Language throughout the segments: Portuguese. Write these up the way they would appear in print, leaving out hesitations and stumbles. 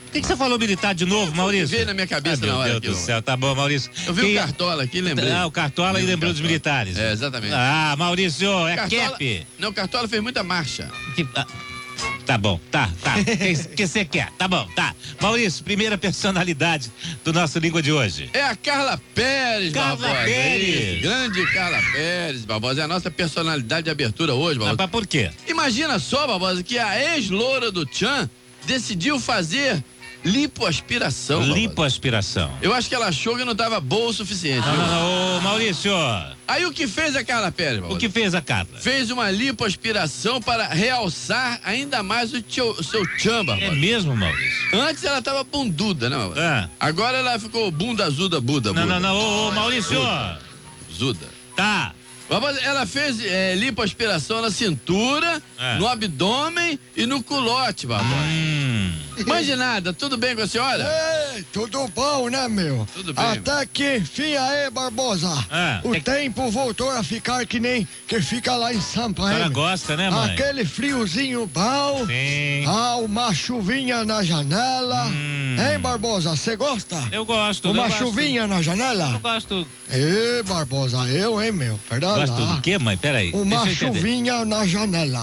Por que você falou militar de novo, Maurício? Veio na minha cabeça na hora. Meu Deus do céu, tá bom, Maurício. Eu vi o Cartola aqui, lembrei. O Cartola e lembrou dos militares. É, exatamente. Ah, Maurício, é Cartola, cap. Não, o Cartola fez muita marcha. Tá bom, tá. O que você quer? Tá bom, tá. Maurício, primeira personalidade do nosso Língua de hoje. É a Carla Pérez, Carla Barbosa. Pérez. Grande Carla Pérez, Barbosa. É a nossa personalidade de abertura hoje, Barbosa. Mas por quê? Imagina só, Barbosa, que a ex-loura do Tchan decidiu fazer lipoaspiração. Lipoaspiração. Eu acho que ela achou que não tava boa o suficiente. Não, ô Maurício. Aí o que fez a Carla Pérez, Barbosa? O que fez a Carla? Fez uma lipoaspiração para realçar ainda mais o seu Tchan, Barbosa. É mesmo, Maurício? Antes ela tava bunduda, né, Barbosa? Agora ela ficou bunda azuda, Buda. Não, ô Maurício. Zuda. Tá. Ela fez lipoaspiração na cintura, no abdômen e no culote, Barbosa. Mande nada, tudo bem com a senhora? Ei, tudo bom, né, meu? Tudo bem. Até que enfim aí, Barbosa. O tempo voltou a ficar que nem que fica lá em Sampa, hein? A senhora gosta, né, mãe? Aquele friozinho bom. Sim. Uma chuvinha na janela. Hein, Barbosa, você gosta? Eu gosto. Uma chuvinha na janela? Eu gosto. Ê, Barbosa, hein, meu? Perdão. Gosto do quê, mãe? Peraí. Uma chuvinha na janela.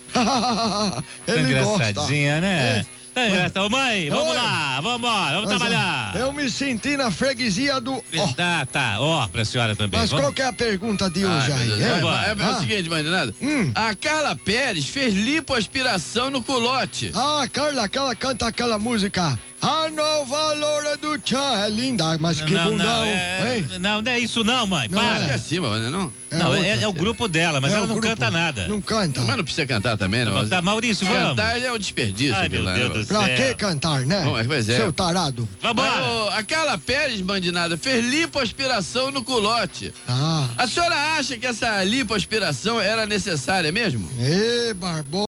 Ele engraçadinha, gosta. né? Tá engraçado. Mãe, vamos lá, vamos trabalhar. Eu me senti na freguesia do... Tá, pra senhora também. Mas qual que é a pergunta de hoje aí? É o seguinte, mãe, nada. A Carla Pérez fez lipoaspiração no culote. Ah, Carla, aquela canta aquela música. A nova loura do Tchan é linda, mas que bundão. Não é isso não, mãe. Para. É assim, não? É o grupo dela, mas ela não canta nada. Não canta. Mas não precisa cantar também, não? Tá, Maurício, vamos. Cantar é um desperdício. Ai, meu Deus do céu. Pra que cantar, né? Pois é. Seu tarado. Vambora. A Carla Pérez, bandinada, fez lipoaspiração no culote. A senhora acha que essa lipoaspiração era necessária mesmo? Ê, Barbosa.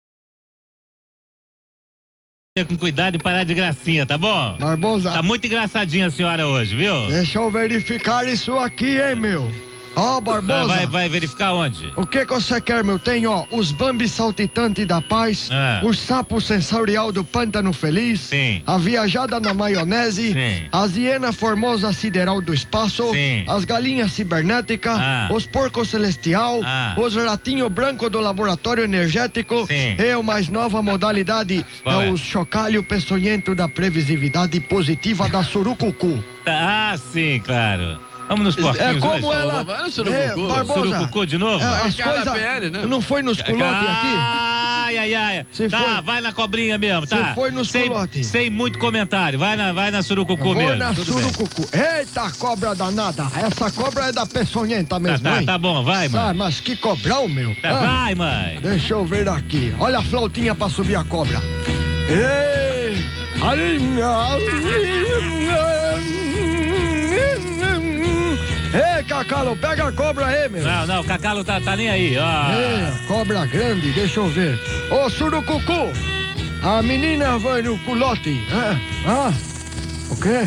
Com cuidado e parar de gracinha, tá bom? Barbosa. Tá muito engraçadinha a senhora hoje, viu? Deixa eu verificar isso aqui, hein, meu? Barbosa. Vai verificar onde? O que você quer, meu? Tem, os Bambi saltitantes da paz, o sapo sensorial do pântano feliz, a viajada na maionese, as hiena formosa sideral do espaço, as galinhas cibernéticas, os porcos celestial, os ratinho branco do laboratório energético e a mais nova modalidade o chocalho peçonhento da previsividade positiva da surucucu. Sim, claro. Vamos nos porquinhos. É como ela... Barbosa. Surucucu de novo? As coisas... Né? Não foi nos culotes aqui? Ai. Vai na cobrinha mesmo, tá? Você foi nos culotes. Sem muito comentário. Vai na surucucu mesmo. Vou na surucucu. Eita, cobra danada. Essa cobra é da peçonhenta mesmo, hein? Tá bom, vai, mãe. Mas que cobrão, meu. Vai, mãe. Deixa eu ver aqui. Olha a flautinha pra subir a cobra. Ei! Ei, Cacalo, pega a cobra aí, meu. Não, Cacalo tá nem aí, Cobra grande, deixa eu ver. Ô, surucucu, a menina vai no culote. O quê?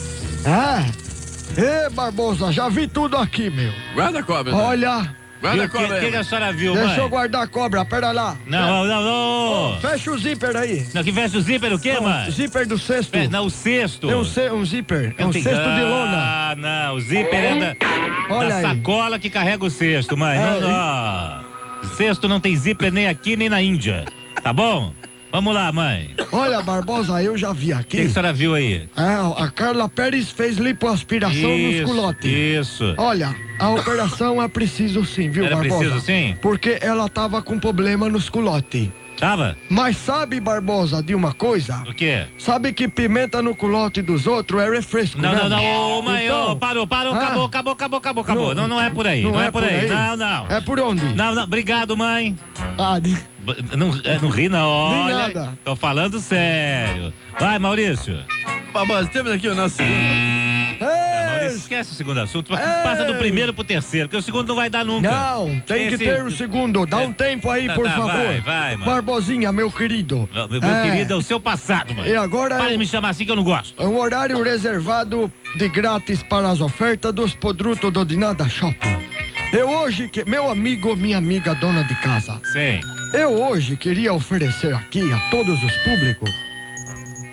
Barbosa, já vi tudo aqui, meu. Guarda a cobra. Olha... Guarda a cobra. O que a senhora viu, mãe? Deixa eu guardar a cobra, pera lá. Não. Fecha o zíper aí. Não, que fecha o zíper o quê, mãe? Zíper do cesto. Não, o cesto. É um zíper. É um cesto de lona. Não, o zíper é da sacola que carrega o cesto, mãe. O cesto não tem zíper nem aqui, nem na Índia. Tá bom? Vamos lá, mãe. Olha, Barbosa, eu já vi aqui. O que a senhora viu aí? A Carla Pérez fez lipoaspiração nos culotes. Isso. Olha, a operação é preciso sim, viu, Barbosa? Era preciso sim? Porque ela tava com problema nos culotes. Tava? Mas sabe, Barbosa, de uma coisa? O quê? Sabe que pimenta no culote dos outros é refresco, né? Não, mãe, parou, acabou. Não é por aí, não é por aí. Não. É por onde? Não, obrigado, mãe. Não ri não, olha. Nem nada. Tô falando sério. Vai, Maurício. Barbosa, temos aqui o nosso Maurício, esquece o segundo assunto. Passa do primeiro pro terceiro, porque o segundo não vai dar nunca. Não, tem que ter o segundo. Dá um tempo aí, por favor. Vai, mano. Barbosinha, meu querido. Meu querido é o seu passado, mano. E agora para de me chamar assim que eu não gosto. É um horário reservado de grátis para as ofertas dos produtos do Dinada Shopping. Eu hoje, meu amigo, minha amiga dona de casa. Sim. Eu hoje queria oferecer aqui a todos os públicos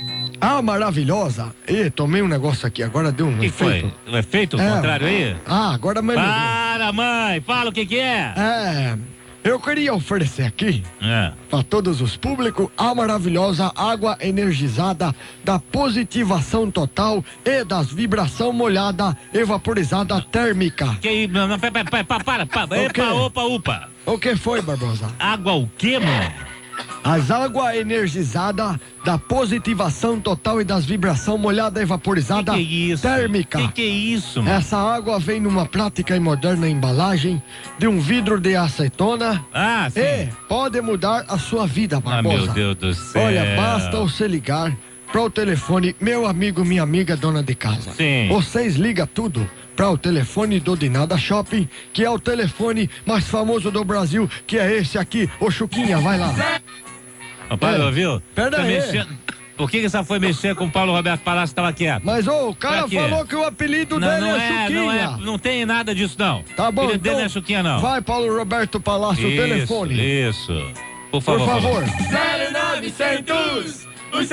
A maravilhosa. Ih, tomei um negócio aqui, agora deu um efeito. Que foi? O efeito contrário aí? Agora mãe. Para, mãe, fala o que é. Eu queria oferecer aqui, para todos os públicos, a maravilhosa água energizada da positivação total e das vibração molhada e vaporizada térmica. Que não, para. Opa. O que foi, Barbosa? Água o quê, mano? As águas energizadas da positivação total e das vibração molhada e vaporizada térmica. Que é isso, mano? Essa água vem numa prática e moderna embalagem de um vidro de acetona. Sim. E pode mudar a sua vida, Barbosa. Meu Deus do céu. Olha, basta você ligar para o telefone, meu amigo, minha amiga, dona de casa. Sim. Vocês ligam tudo para o telefone do Dinada Shopping, que é o telefone mais famoso do Brasil, que é esse aqui, ô Chuquinha, vai lá. Paulo, viu? Pera aí. Por que você foi mexer com o Paulo Roberto Palácio que estava quieto? Mas o cara falou que o apelido dele é Chuquinha. Não tem nada disso, não. Tá bom, o apelido dele não é Chuquinha, não. Vai, Paulo Roberto Palácio, o telefone. Isso. Por favor. 0900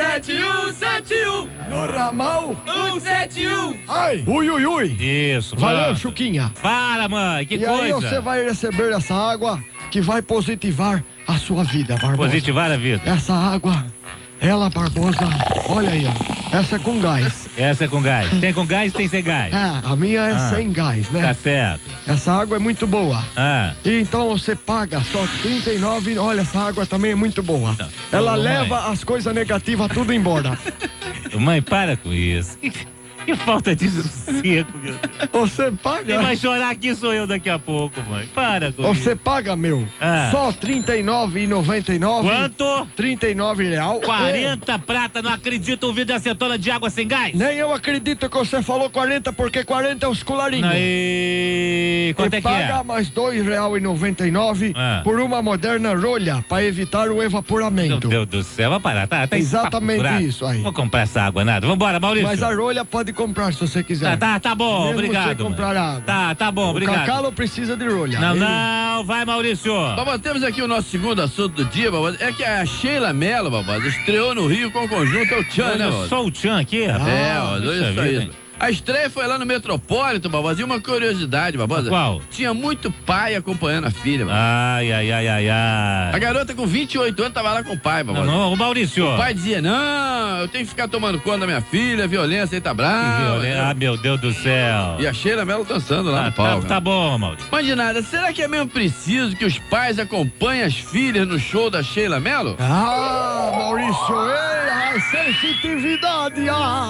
17171 no ramal 171. Ai, ui. Isso. Valeu, Chuquinha. Para, mãe, que coisa. E aí você vai receber essa água que vai positivar a sua vida, Barbosa. Positivar a vida. Essa água, ela, Barbosa, olha aí, ó. Essa é com gás. Essa é com gás. Tem com gás, tem sem gás. A minha é sem gás, né? Tá certo. Essa água é muito boa. E então você paga só R$39. Olha, essa água também é muito boa. Ela leva as coisas negativas tudo embora. Mãe, para com isso. Que falta de sossego, meu Deus. Você paga? Quem vai chorar aqui sou eu daqui a pouco, mãe. Para com isso. Você paga, meu. Só R$39,99. Quanto? R$39. 40 prata, não acredito, um vidro de acetona de água sem gás. Nem eu acredito que você falou 40, porque 40 é os colarinhos. Aí, quanto é que é? Paga mais R$2,99 por uma moderna rolha, para evitar o evaporamento. Meu Deus do céu, vai parar, tá exatamente isso aí. Vou comprar essa água, nada. Vambora, Maurício. Mas a rolha pode comprar se você quiser. Tá bom, mesmo obrigado. Você comprar água. Tá bom, obrigado. O Cacalo precisa de rolha. Não, vai, Maurício. Babá, temos aqui o nosso segundo assunto do dia, babá. É que a Sheila Mello, babá, estreou no Rio com o conjunto, é o Tchan, né, babá? Só o Tchan aqui, rapaz? Isso aí. A estreia foi lá no Metropolitan, Barbosa, e uma curiosidade, Barbosa. Qual? Tinha muito pai acompanhando a filha, Barbosa. Ai. A garota com 28 anos tava lá com o pai, Barbosa. Não, Maurício. O pai dizia, não, eu tenho que ficar tomando conta da minha filha, violência, aí tá bravo. Meu Deus do céu. E a Sheila Mello dançando lá no palco. Tá bom, Maurício. Mas de nada, será que é mesmo preciso que os pais acompanhem as filhas no show da Sheila Mello? Maurício, a sensitividade,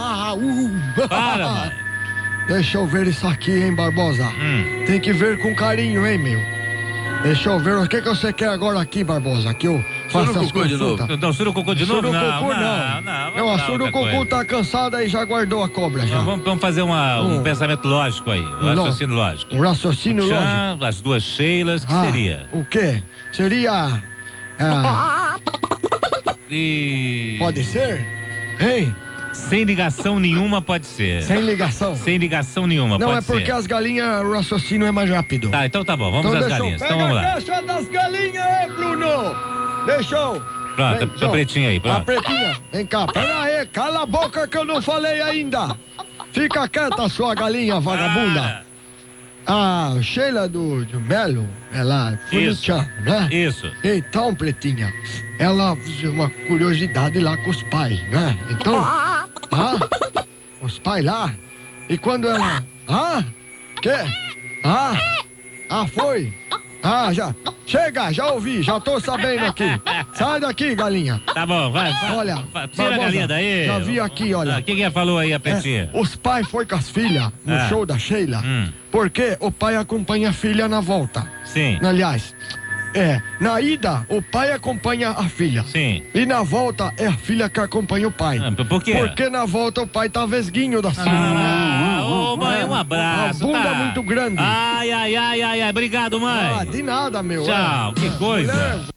Para, mano. Deixa eu ver isso aqui, hein, Barbosa. Tem que ver com carinho, hein, meu. Deixa eu ver, o que você quer agora aqui, Barbosa? Que eu faça as consultas. Não, Surucucu de novo? Não, a Surucucu tá cansada e já guardou a cobra, já. Vamos fazer um pensamento lógico aí, um raciocínio lógico. Um raciocínio lógico. As duas Sheilas, que seria? O quê? Seria... Pode ser? Hein? Sem ligação nenhuma pode ser. Sem ligação? Sem ligação nenhuma pode ser. Não, é porque as galinhas, o raciocínio é mais rápido. Tá, então tá bom, vamos às galinhas. Então vamos lá. Deixa das galinhas aí, Bruno! Deixa eu... Pronto, a pretinha aí, pronto. A pretinha, vem cá, pera aí, cala a boca que eu não falei ainda. Fica quieta, sua galinha vagabunda. A Sheila do Melo, ela foi né? Isso. Então, pretinha, ela fez uma curiosidade lá com os pais, né? Então, os pais lá, e quando ela, foi? Já, chega, já ouvi, já tô sabendo aqui. Sai daqui, galinha. Tá bom, vai. Olha, tira a galinha daí. Já vi aqui, olha. O que falou aí, a pretinha? Os pais foram com as filhas no show da Sheila, porque o pai acompanha a filha na volta. Sim. Aliás, na ida, o pai acompanha a filha. Sim. E na volta, é a filha que acompanha o pai. Por quê? Porque na volta o pai tá vesguinho da filha. Mãe, um abraço. A bunda muito grande. Ai. Obrigado, mãe. De nada, meu. Tchau, que coisa.